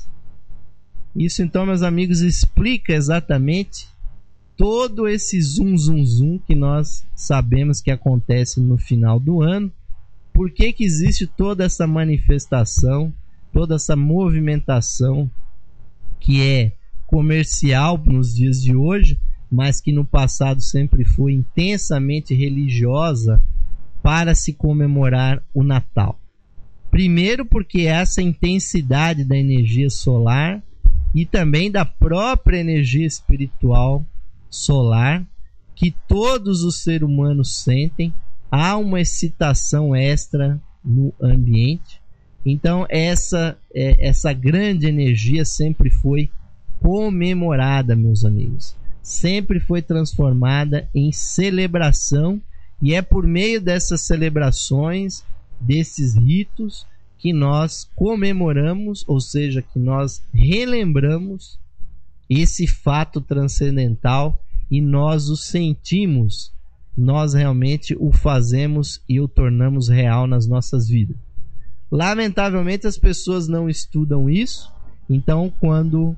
Isso então, meus amigos, explica exatamente todo esse zum zum zum que nós sabemos que acontece no final do ano. Por que que existe toda essa manifestação, toda essa movimentação que é comercial nos dias de hoje, mas que no passado sempre foi intensamente religiosa para se comemorar o Natal? Primeiro, porque essa intensidade da energia solar e também da própria energia espiritual solar que todos os seres humanos sentem, há uma excitação extra no ambiente. Então essa, é, essa grande energia sempre foi comemorada, meus amigos. Sempre foi transformada em celebração, e é por meio dessas celebrações, desses ritos, que nós comemoramos, ou seja, que nós relembramos esse fato transcendental e nós o sentimos, nós realmente o fazemos e o tornamos real nas nossas vidas. Lamentavelmente as pessoas não estudam isso. Então, quando,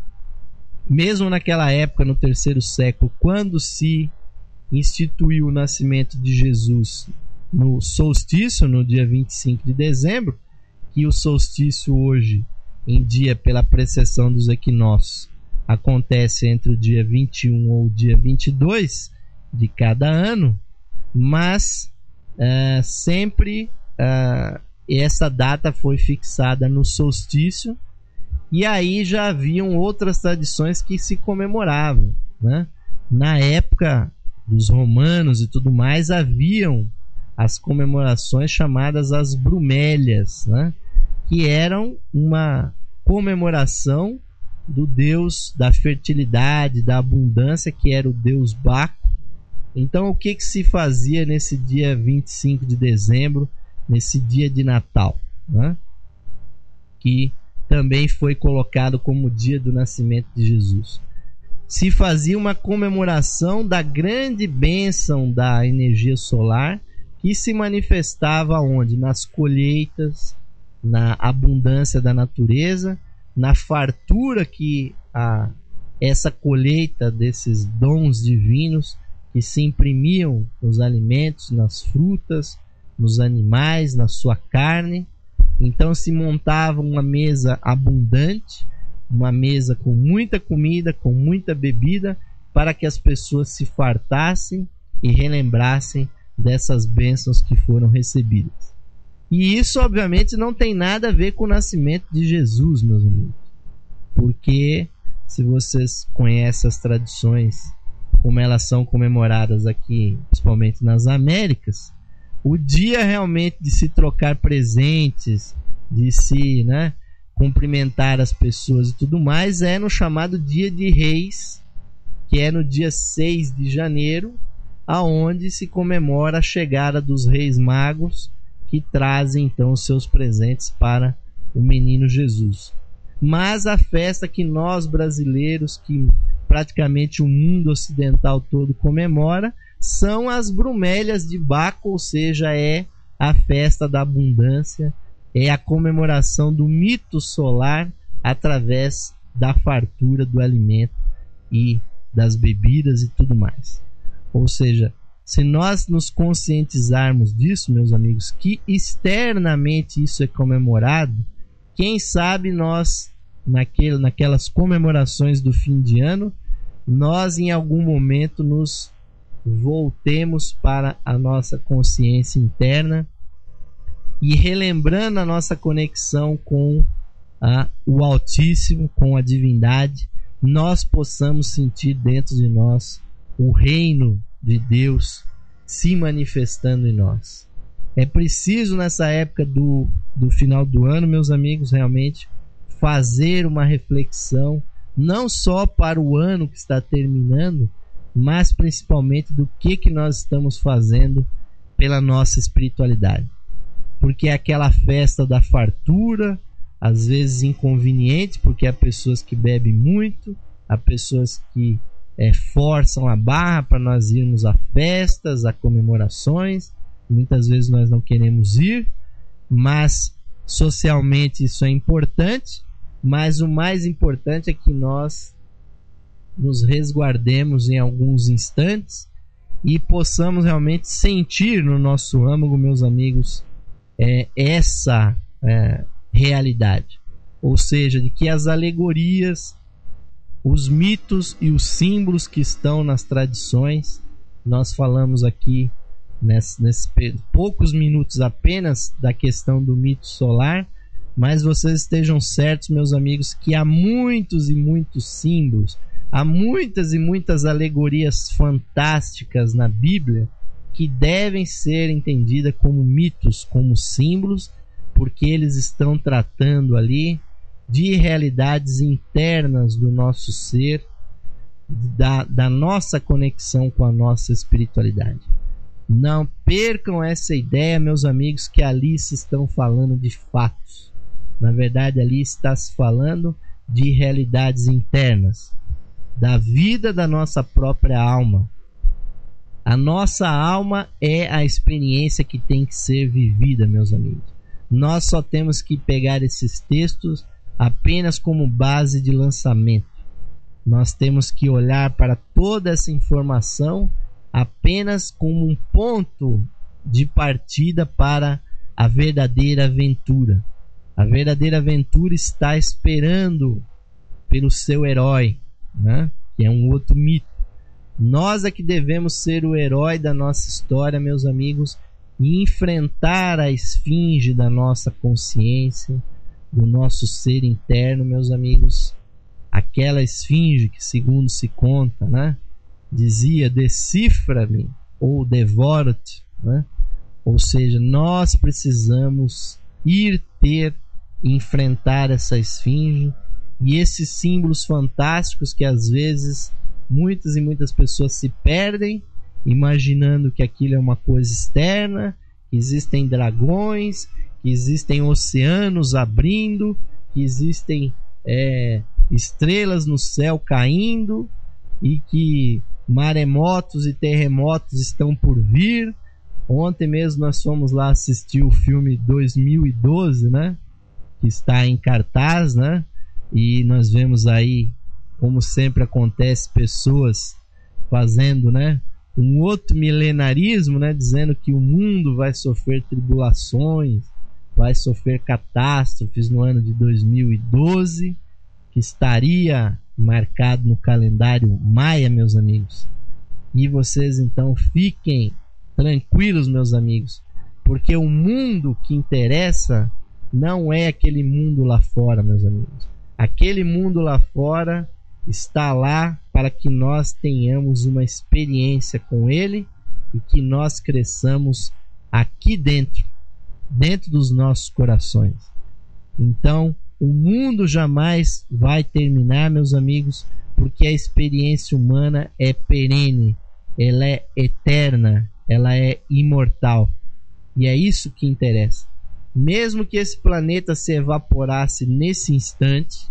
mesmo naquela época, no terceiro século, quando se instituiu o nascimento de Jesus no solstício, no dia vinte e cinco de dezembro, que o solstício hoje em dia, pela precessão dos equinócios, acontece entre o dia vinte e um ou o dia vinte e dois de cada ano, mas uh, sempre uh, essa data foi fixada no solstício, e aí já haviam outras tradições que se comemoravam, né? Na época dos romanos e tudo mais, haviam as comemorações chamadas as brumélias, né? Que eram uma comemoração do deus da fertilidade, da abundância, que era o deus Baco. Então o que, que se fazia nesse dia vinte e cinco de dezembro, nesse dia de Natal, né? Que também foi colocado como dia do nascimento de Jesus? Se fazia uma comemoração da grande bênção da energia solar, que se manifestava onde? Nas colheitas, na abundância da natureza, na fartura que a, essa colheita desses dons divinos que se imprimiam nos alimentos, nas frutas, nos animais, na sua carne. Então se montava uma mesa abundante, uma mesa com muita comida, com muita bebida, para que as pessoas se fartassem e relembrassem dessas bênçãos que foram recebidas. E isso obviamente não tem nada a ver com o nascimento de Jesus, meus amigos, porque se vocês conhecem as tradições como elas são comemoradas aqui, principalmente nas Américas, o dia realmente de se trocar presentes, de se, né, cumprimentar as pessoas e tudo mais, é no chamado Dia de Reis, que é no dia seis de janeiro, aonde se comemora a chegada dos Reis Magos, que trazem então os seus presentes para o menino Jesus. Mas a festa que nós brasileiros, que praticamente o mundo ocidental todo comemora, são as Brumélias de Baco, ou seja, é a festa da abundância, é a comemoração do mito solar através da fartura do alimento e das bebidas e tudo mais. Ou seja, se nós nos conscientizarmos disso, meus amigos, que externamente isso é comemorado, quem sabe nós, naquele, naquelas comemorações do fim de ano, nós em algum momento nos voltemos para a nossa consciência interna e, relembrando a nossa conexão com a, o Altíssimo, com a divindade, nós possamos sentir dentro de nós o reino de Deus se manifestando em nós. É preciso nessa época do, do final do ano, meus amigos, realmente fazer uma reflexão, não só para o ano que está terminando, mas principalmente do que, que nós estamos fazendo pela nossa espiritualidade. Porque é aquela festa da fartura, às vezes inconveniente, porque há pessoas que bebem muito, há pessoas que é, forçam a barra para nós irmos a festas, a comemorações. Muitas vezes nós não queremos ir, mas socialmente isso é importante. Mas o mais importante é que nós nos resguardemos em alguns instantes e possamos realmente sentir no nosso âmago, meus amigos, é, essa é, realidade. Ou seja, de que as alegorias, os mitos e os símbolos que estão nas tradições, nós falamos aqui nesses nesse, poucos minutos apenas da questão do mito solar, mas vocês estejam certos, meus amigos, que há muitos e muitos símbolos, há muitas e muitas alegorias fantásticas na Bíblia que devem ser entendidas como mitos, como símbolos, porque eles estão tratando ali de realidades internas do nosso ser, da, da nossa conexão com a nossa espiritualidade. Não percam essa ideia, meus amigos, que ali se estão falando de fatos. Na verdade, ali está se falando de realidades internas, da vida da nossa própria alma. A nossa alma é a experiência que tem que ser vivida, meus amigos. Nós só temos que pegar esses textos apenas como base de lançamento. Nós temos que olhar para toda essa informação apenas como um ponto de partida para a verdadeira aventura. A verdadeira aventura está esperando pelo seu herói, né? Que é um outro mito. Nós é que devemos ser o herói da nossa história, meus amigos, e enfrentar a esfinge da nossa consciência, do nosso ser interno, meus amigos. Aquela esfinge que, segundo se conta, né, dizia: decifra-me ou devora-te, né? Ou seja, nós precisamos ir ter e enfrentar essa esfinge e esses símbolos fantásticos que às vezes muitas e muitas pessoas se perdem imaginando que aquilo é uma coisa externa, que existem dragões, que existem oceanos abrindo, que existem é, estrelas no céu caindo e que maremotos e terremotos estão por vir. Ontem mesmo nós fomos lá assistir o filme dois mil e doze, né? Que está em cartaz, né? E nós vemos aí, como sempre acontece, pessoas fazendo, né, um outro milenarismo, né, dizendo que o mundo vai sofrer tribulações, vai sofrer catástrofes no ano de dois mil e doze, que estaria marcado no calendário maia, meus amigos. E vocês então fiquem tranquilos, meus amigos, porque o mundo que interessa não é aquele mundo lá fora, meus amigos. Aquele mundo lá fora está lá para que nós tenhamos uma experiência com ele e que nós cresçamos aqui dentro, dentro dos nossos corações. Então, o mundo jamais vai terminar, meus amigos, porque a experiência humana é perene, ela é eterna, ela é imortal. E é isso que interessa. Mesmo que esse planeta se evaporasse nesse instante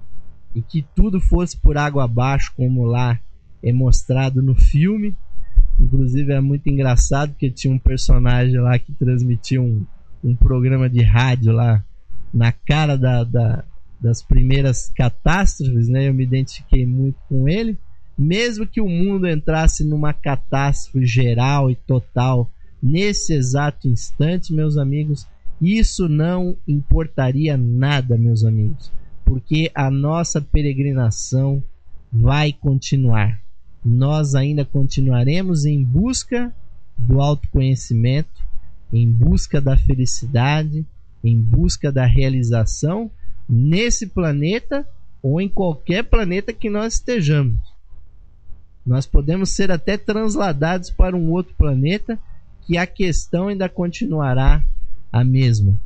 e que tudo fosse por água abaixo, como lá é mostrado no filme. Inclusive é muito engraçado porque tinha um personagem lá que transmitia um, um programa de rádio lá na cara da, da, das primeiras catástrofes, né? Eu me identifiquei muito com ele. Mesmo que o mundo entrasse numa catástrofe geral e total nesse exato instante, meus amigos, isso não importaria nada, meus amigos, porque a nossa peregrinação vai continuar. Nós ainda continuaremos em busca do autoconhecimento, em busca da felicidade, em busca da realização nesse planeta ou em qualquer planeta que nós estejamos. Nós podemos ser até transladados para um outro planeta, que a questão ainda continuará a mesma.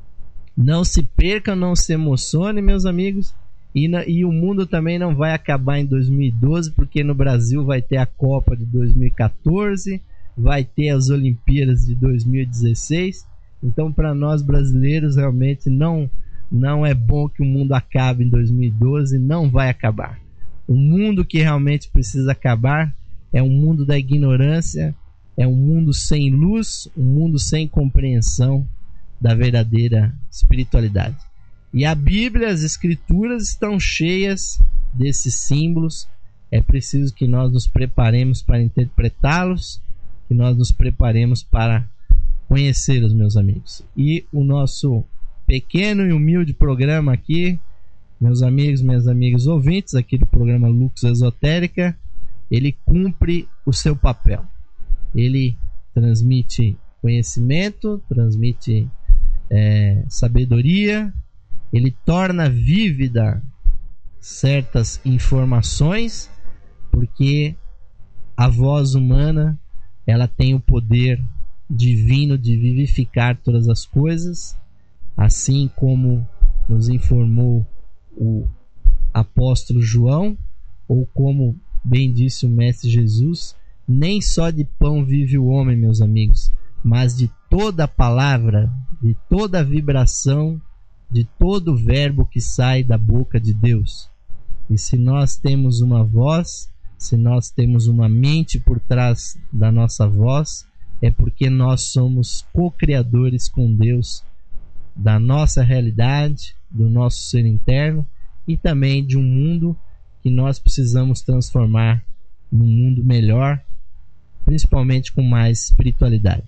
Não se percam, não se emocionem, meus amigos. E, na, e o mundo também não vai acabar em dois mil e doze, porque no Brasil vai ter a Copa de dois mil e catorze, vai ter as Olimpíadas de dois mil e dezesseis. Então, para nós brasileiros, realmente não, não é bom que o mundo acabe em dois mil e doze, não vai acabar. O mundo que realmente precisa acabar é um mundo da ignorância, é um mundo sem luz, um mundo sem compreensão da verdadeira espiritualidade. E a Bíblia, as Escrituras estão cheias desses símbolos. É preciso que nós nos preparemos para interpretá-los, que nós nos preparemos para conhecê-los, meus amigos. E o nosso pequeno e humilde programa aqui, meus amigos, minhas amigas ouvintes, aqui do programa Lux Esotérica, ele cumpre o seu papel. Ele transmite conhecimento, transmite é, sabedoria, ele torna vívida certas informações, porque a voz humana ela tem o poder divino de vivificar todas as coisas, assim como nos informou o apóstolo João, ou como bem disse o mestre Jesus, nem só de pão vive o homem, meus amigos, mas de toda a palavra, de toda a vibração, de todo o verbo que sai da boca de Deus. E se nós temos uma voz, se nós temos uma mente por trás da nossa voz, é porque nós somos co-criadores com Deus da nossa realidade, do nosso ser interno e também de um mundo que nós precisamos transformar num mundo melhor, principalmente com mais espiritualidade.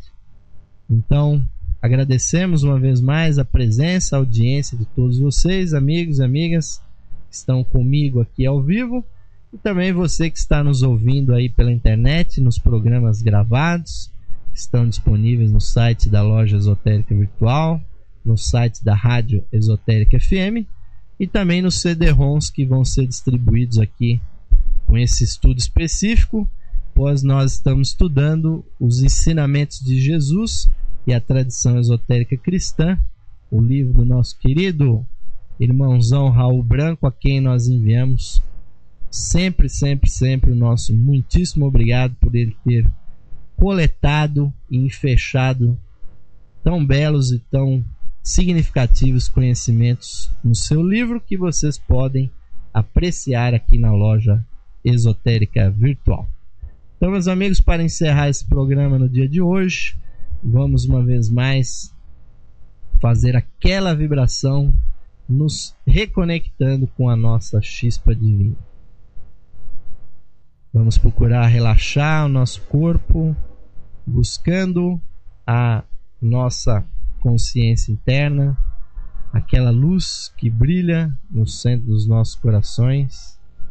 Então, agradecemos uma vez mais a presença, a audiência de todos vocês, amigos e amigas que estão comigo aqui ao vivo, e também você que está nos ouvindo aí pela internet, nos programas gravados, que estão disponíveis no site da Loja Esotérica Virtual, no site da Rádio Esotérica F M e também nos C D-ROMs que vão ser distribuídos aqui com esse estudo específico, pois nós estamos estudando os ensinamentos de Jesus e a tradição esotérica cristã, o livro do nosso querido irmãozão Raul Branco, a quem nós enviamos sempre, sempre, sempre o nosso muitíssimo obrigado por ele ter coletado e fechado tão belos e tão significativos conhecimentos no seu livro, que vocês podem apreciar aqui na Loja Esotérica Virtual. Então, meus amigos, para encerrar esse programa no dia de hoje, vamos uma vez mais fazer aquela vibração, nos reconectando com a nossa chispa divina. Vamos procurar relaxar o nosso corpo, buscando a nossa consciência interna, aquela luz que brilha no centro dos nossos corações,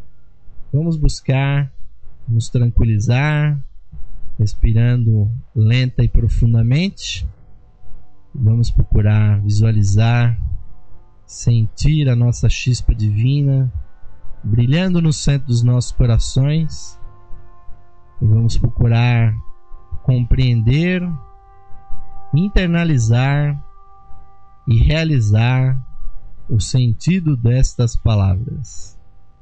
Vamos buscar nos tranquilizar, respirando lenta e profundamente. Vamos procurar visualizar, sentir a nossa chispa divina brilhando no centro dos nossos corações. E vamos procurar compreender, internalizar e realizar o sentido destas palavras.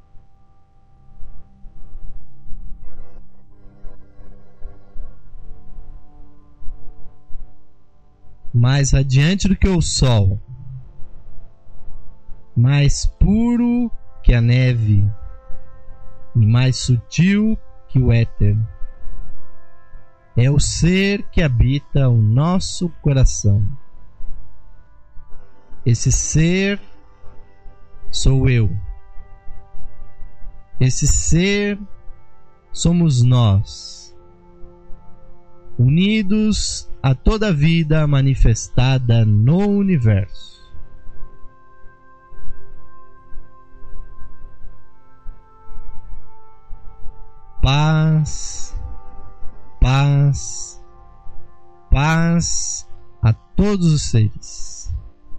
Mais radiante do que o sol, mais puro que a neve e mais sutil que o éter, é o ser que habita o nosso coração. Esse ser sou eu. Esse ser somos nós, unidos a toda a vida manifestada no universo. Paz, paz, paz a todos os seres.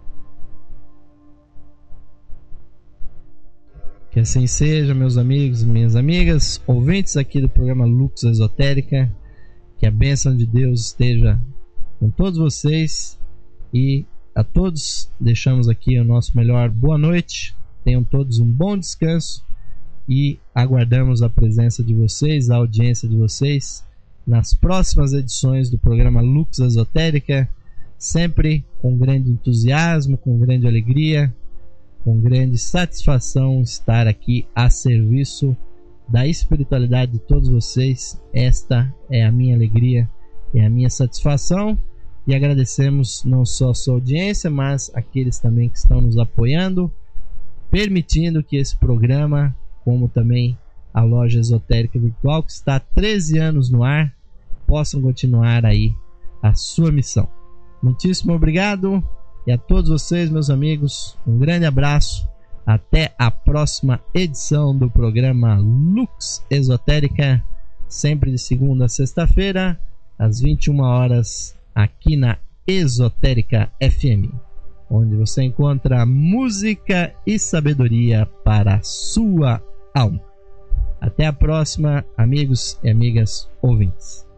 Que assim seja, meus amigos e minhas amigas, ouvintes aqui do programa Lux Esotérica. Que a bênção de Deus esteja com todos vocês e a todos deixamos aqui o nosso melhor boa noite. Tenham todos um bom descanso e aguardamos a presença de vocês, a audiência de vocês nas próximas edições do programa Lux Esotérica, sempre com grande entusiasmo, com grande alegria, com grande satisfação estar aqui a serviço da espiritualidade de todos vocês. Esta é a minha alegria, é a minha satisfação, e agradecemos não só a sua audiência, mas aqueles também que estão nos apoiando, permitindo que esse programa, como também a Loja Esotérica Virtual, que está há treze anos no ar, possam continuar aí a sua missão. Muitíssimo obrigado, e a todos vocês, meus amigos, um grande abraço. Até a próxima edição do programa Lux Esotérica, sempre de segunda a sexta-feira, às vinte e uma horas, aqui na Esotérica F M, onde você encontra música e sabedoria para a sua alma. Até a próxima, amigos e amigas ouvintes.